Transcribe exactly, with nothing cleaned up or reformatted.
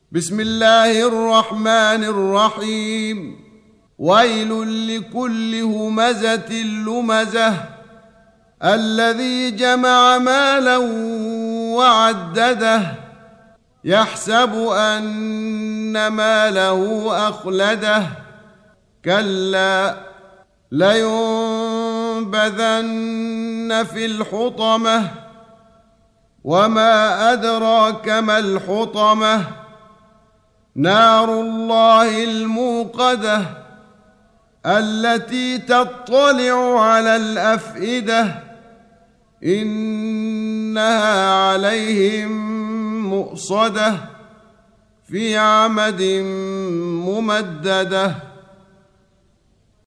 بسم الله الرحمن الرحيم. ويل لكل همزة لمزة الذي جمع مالا وعدده يحسب أن ماله أخلده كلا لينبذن في الحطمة وما أدراك ما الحطمة نار الله الموقدة التي تطلع على الأفئدة إنها عليهم مؤصدة في عمد ممددة.